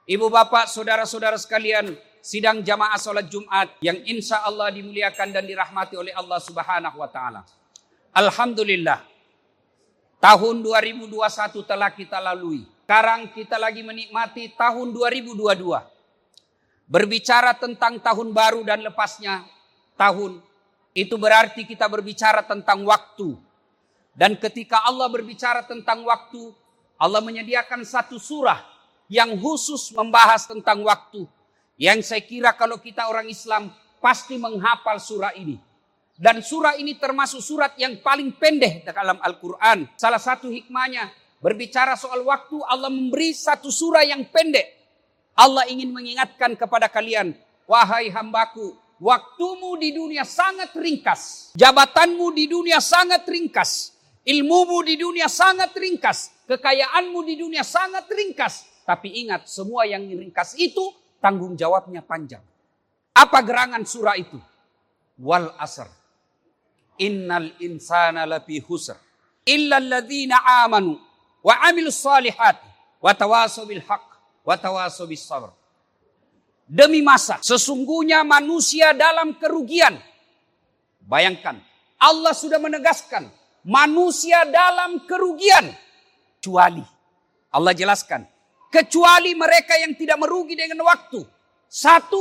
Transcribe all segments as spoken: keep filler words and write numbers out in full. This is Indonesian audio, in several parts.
Ibu bapak, saudara-saudara sekalian, sidang jamaah sholat Jumat yang insya Allah dimuliakan dan dirahmati oleh Allah Subhanahu wa Ta'ala. Alhamdulillah, tahun dua ribu dua puluh satu telah kita lalui. Sekarang kita lagi menikmati tahun dua ribu dua puluh dua. Berbicara tentang tahun baru dan lepasnya tahun, itu berarti kita berbicara tentang waktu. Dan ketika Allah berbicara tentang waktu, Allah menyediakan satu surah yang khusus membahas tentang waktu. Yang saya kira kalau kita orang Islam pasti menghafal surah ini. Dan surah ini termasuk surat yang paling pendek dalam Al-Quran. Salah satu hikmahnya berbicara soal waktu, Allah memberi satu surah yang pendek. Allah ingin mengingatkan kepada kalian, wahai hambaku, waktumu di dunia sangat ringkas. Jabatanmu di dunia sangat ringkas. Ilmumu di dunia sangat ringkas. Kekayaanmu di dunia sangat ringkas. Tapi ingat, semua yang ringkas itu tanggung jawabnya panjang. Apa gerangan surah itu? Wal asr. Innal insana lafi khusr. Illa alladhina amanu wa amilus salihati wa tawasaw bil haqq wa tawasaw bis sabr. Demi masa, sesungguhnya manusia dalam kerugian. Bayangkan, Allah sudah menegaskan manusia dalam kerugian. Kecuali, Allah jelaskan, kecuali mereka yang tidak merugi dengan waktu. Satu,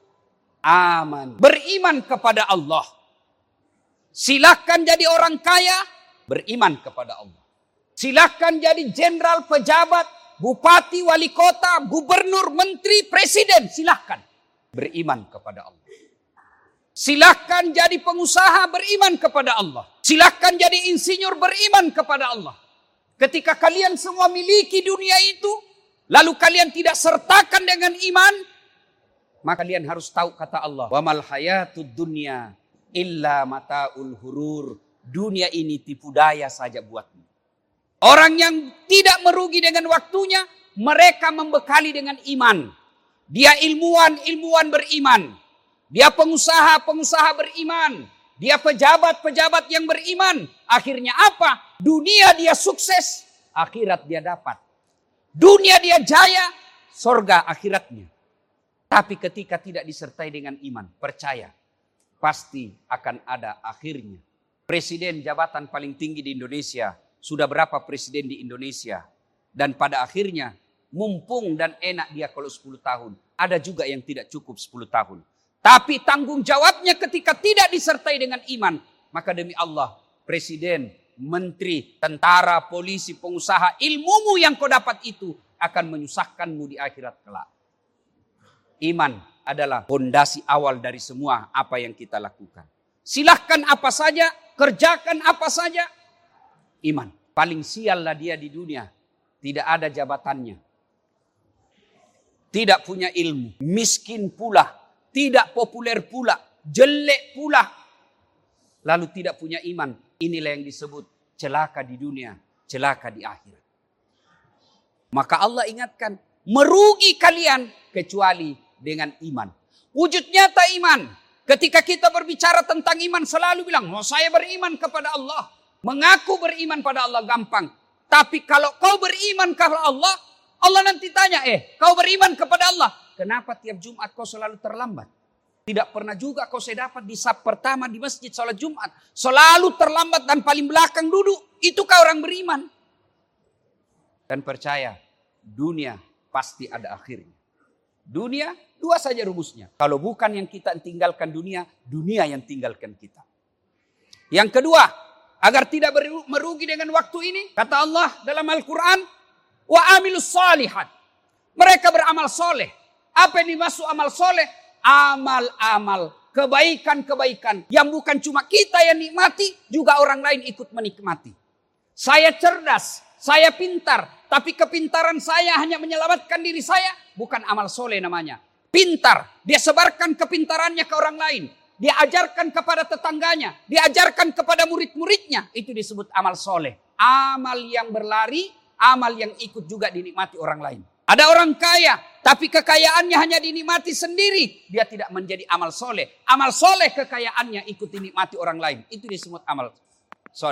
aman. Beriman kepada Allah. Silakan jadi orang kaya, beriman kepada Allah. Silakan jadi jenderal, pejabat, bupati, wali kota, gubernur, menteri, presiden. Silakan beriman kepada Allah. Silakan jadi pengusaha, beriman kepada Allah. Silakan jadi insinyur, beriman kepada Allah. Ketika kalian semua miliki dunia itu, lalu kalian tidak sertakan dengan iman, maka kalian harus tahu kata Allah, wa mal hayatud dunya illa mataul hurur. Dunia ini tipu daya saja buatmu. Orang yang tidak merugi dengan waktunya, mereka membekali dengan iman. Dia ilmuwan, ilmuwan beriman. Dia pengusaha, pengusaha beriman. Dia pejabat, pejabat yang beriman. Akhirnya apa? Dunia dia sukses, akhirat dia dapat. Dunia dia jaya, sorga akhiratnya. Tapi ketika tidak disertai dengan iman, percaya, pasti akan ada akhirnya. Presiden jabatan paling tinggi di Indonesia, sudah berapa presiden di Indonesia? Dan pada akhirnya, mumpung dan enak dia kalau sepuluh tahun. Ada juga yang tidak cukup sepuluh tahun. Tapi tanggung jawabnya ketika tidak disertai dengan iman, maka demi Allah, presiden, menteri, tentara, polisi, pengusaha, ilmumu yang kau dapat itu akan menyusahkanmu di akhirat kelak. Iman adalah fondasi awal dari semua apa yang kita lakukan. Silahkan apa saja, kerjakan apa saja. Iman. Paling siallah dia di dunia. Tidak ada jabatannya. Tidak punya ilmu. Miskin pula. Tidak populer pula. Jelek pula. Lalu tidak punya iman. Inilah yang disebut celaka di dunia, celaka di akhirat. Maka Allah ingatkan, merugi kalian kecuali dengan iman. Wujud nyata iman. Ketika kita berbicara tentang iman, selalu bilang, oh, saya beriman kepada Allah. Mengaku beriman pada Allah gampang. Tapi kalau kau beriman kepada Allah, Allah nanti tanya, eh, kau beriman kepada Allah, kenapa tiap Jumat kau selalu terlambat? Tidak pernah juga kau saya dapat di saf pertama di masjid sholat Jumat. Selalu terlambat dan paling belakang duduk. Itukah orang beriman? Dan percaya, dunia pasti ada akhirnya. Dunia, dua saja rumusnya. Kalau bukan yang kita tinggalkan dunia, dunia yang tinggalkan kita. Yang kedua, agar tidak merugi dengan waktu ini, kata Allah dalam Al-Quran, wa amilus salihat. Mereka beramal soleh. Apa yang dimaksud amal soleh? Amal-amal, kebaikan-kebaikan yang bukan cuma kita yang nikmati, juga orang lain ikut menikmati. Saya cerdas, saya pintar, tapi kepintaran saya hanya menyelamatkan diri saya, bukan amal soleh namanya. Pintar, dia sebarkan kepintarannya ke orang lain. Dia ajarkan kepada tetangganya, dia ajarkan kepada murid-muridnya. Itu disebut amal soleh. Amal yang berlari, amal yang ikut juga dinikmati orang lain. Ada orang kaya, tapi kekayaannya hanya dinikmati sendiri. Dia tidak menjadi amal soleh. Amal soleh kekayaannya ikut dinikmati orang lain. Itu disebut amal soleh.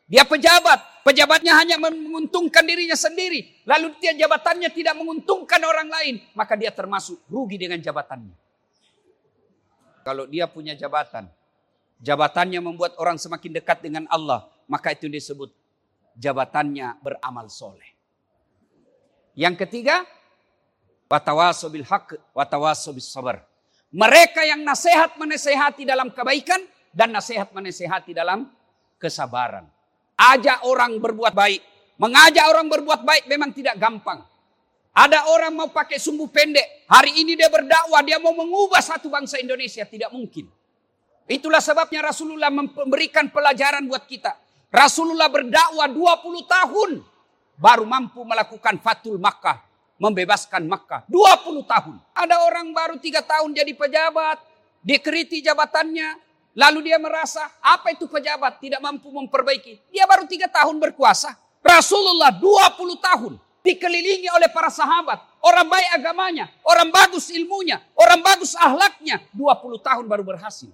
Dia pejabat, pejabatnya hanya menguntungkan dirinya sendiri. Lalu dia jabatannya tidak menguntungkan orang lain. Maka dia termasuk rugi dengan jabatannya. Kalau dia punya jabatan, jabatannya membuat orang semakin dekat dengan Allah. Maka itu disebut jabatannya beramal soleh. Yang ketiga, watawasaw bil haq, watawasaw bis sabar. Mereka yang nasihat menasehati dalam kebaikan dan nasihat menasehati dalam kesabaran. Ajak orang berbuat baik. Mengajak orang berbuat baik memang tidak gampang. Ada orang mau pakai sumbu pendek. Hari ini dia berdakwah, dia mau mengubah satu bangsa Indonesia. Tidak mungkin. Itulah sebabnya Rasulullah memberikan pelajaran buat kita. Rasulullah berdakwah dua puluh tahun. Baru mampu melakukan Fathul Makkah. Membebaskan Makkah. dua puluh tahun. Ada orang baru tiga tahun jadi pejabat. Dikeriti jabatannya. Lalu dia merasa, apa itu pejabat? Tidak mampu memperbaiki. Dia baru tiga tahun berkuasa. Rasulullah dua puluh tahun. Dikelilingi oleh para sahabat. Orang baik agamanya. Orang bagus ilmunya. Orang bagus ahlaknya. dua puluh tahun baru berhasil.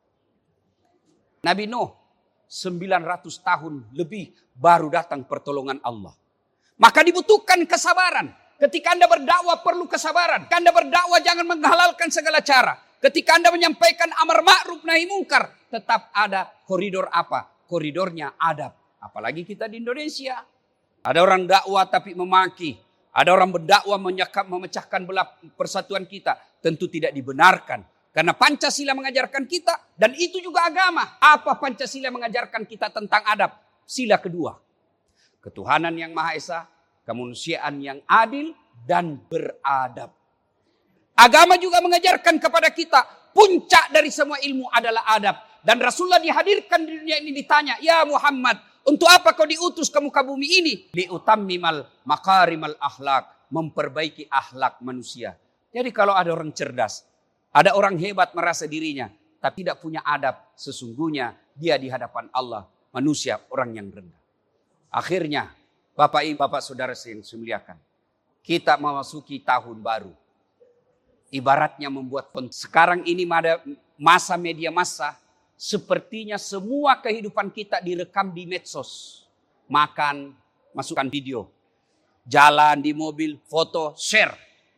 Nabi Nuh, sembilan ratus tahun lebih baru datang pertolongan Allah. Maka dibutuhkan kesabaran. Ketika Anda berdakwah perlu kesabaran. Ketika Anda berdakwah jangan menghalalkan segala cara. Ketika Anda menyampaikan amar ma'ruf nahi mungkar, tetap ada koridor apa? Koridornya adab. Apalagi kita di Indonesia. Ada orang dakwah tapi memaki. Ada orang berdakwah menyekap, memecahkan belah persatuan kita. Tentu tidak dibenarkan. Karena Pancasila mengajarkan kita. Dan itu juga agama. Apa Pancasila mengajarkan kita tentang adab? Sila kedua. Ketuhanan yang Maha Esa. Kemanusiaan yang adil dan beradab. Agama juga mengajarkan kepada kita puncak dari semua ilmu adalah adab. Dan Rasulullah dihadirkan di dunia ini ditanya, ya Muhammad, untuk apa kau diutus ke muka bumi ini? Liutammimal makarimal akhlak, memperbaiki akhlak manusia. Jadi kalau ada orang cerdas, ada orang hebat merasa dirinya, tapi tidak punya adab, sesungguhnya dia di hadapan Allah manusia orang yang rendah. Akhirnya, Bapak Ibu, Bapak Saudara yang saya muliakan, kita memasuki tahun baru. Ibaratnya membuat sekarang ini masa media massa, sepertinya semua kehidupan kita direkam di medsos. Makan, masukkan video. Jalan di mobil, foto, share.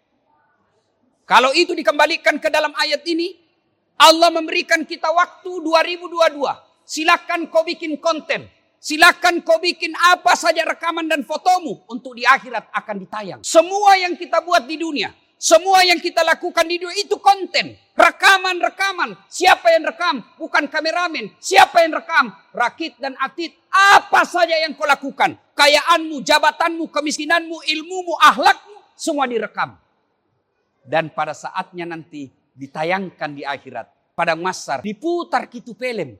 Kalau itu dikembalikan ke dalam ayat ini, Allah memberikan kita waktu dua ribu dua puluh dua. Silakan kau bikin konten. Silakan kau bikin apa saja rekaman dan fotomu untuk di akhirat akan ditayang. Semua yang kita buat di dunia, semua yang kita lakukan di dunia itu konten. Rekaman-rekaman. Siapa yang rekam? Bukan kameramen. Siapa yang rekam? Rakit dan atid. Apa saja yang kau lakukan. Kayaanmu, jabatanmu, kemiskinanmu, ilmumu, ahlakmu. Semua direkam. Dan pada saatnya nanti ditayangkan di akhirat. Padang mahsyar diputar kitu film.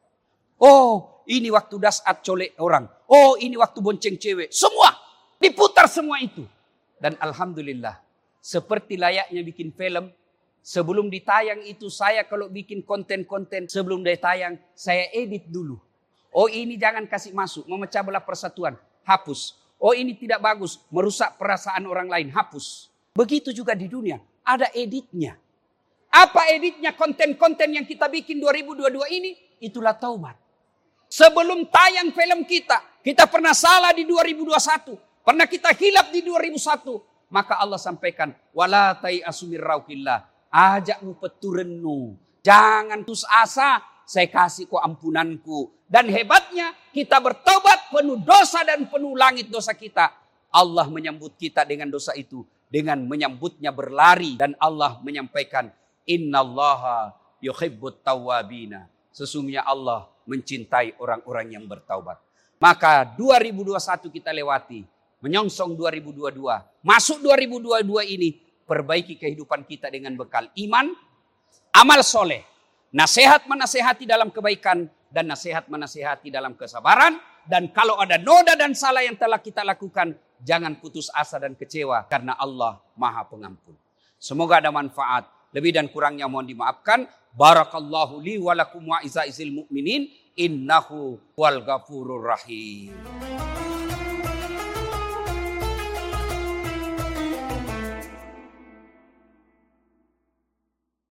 Oh, ini waktu dasat colek orang. Oh, ini waktu bonceng cewek. Semua diputar semua itu. Dan alhamdulillah, seperti layaknya bikin film, sebelum ditayang itu saya kalau bikin konten-konten sebelum ditayang, saya edit dulu. Oh, ini jangan kasih masuk, memecah belah persatuan, hapus. Oh, ini tidak bagus, merusak perasaan orang lain, hapus. Begitu juga di dunia, ada editnya. Apa editnya konten-konten yang kita bikin dua ribu dua puluh dua ini? Itulah taubat. Sebelum tayang film kita, kita pernah salah di dua ribu dua puluh satu. Pernah kita hilap di dua ribu satu. Maka Allah sampaikan, wala tai'asu mir rauhillah. Ajakmu peturennu. Jangan putus asa, saya kasih kau ampunanku. Dan hebatnya, kita bertobat penuh dosa dan penuh langit dosa kita. Allah menyambut kita dengan dosa itu. Dengan menyambutnya berlari. Dan Allah menyampaikan, innallaha yuhibbut tawwabina. Sesungguhnya Allah mencintai orang-orang yang bertaubat. Maka dua ribu dua puluh satu kita lewati. Menyongsong dua ribu dua puluh dua. Masuk dua ribu dua puluh dua ini. Perbaiki kehidupan kita dengan bekal iman. Amal soleh. Nasihat menasehati dalam kebaikan. Dan nasihat menasehati dalam kesabaran. Dan kalau ada noda dan salah yang telah kita lakukan. Jangan putus asa dan kecewa. Karena Allah Maha Pengampun. Semoga ada manfaat. Lebih dan kurangnya mohon dimaafkan. Barakallahu li walakum wa izaizil mu'minin. Innahu wal ghafurur rahim.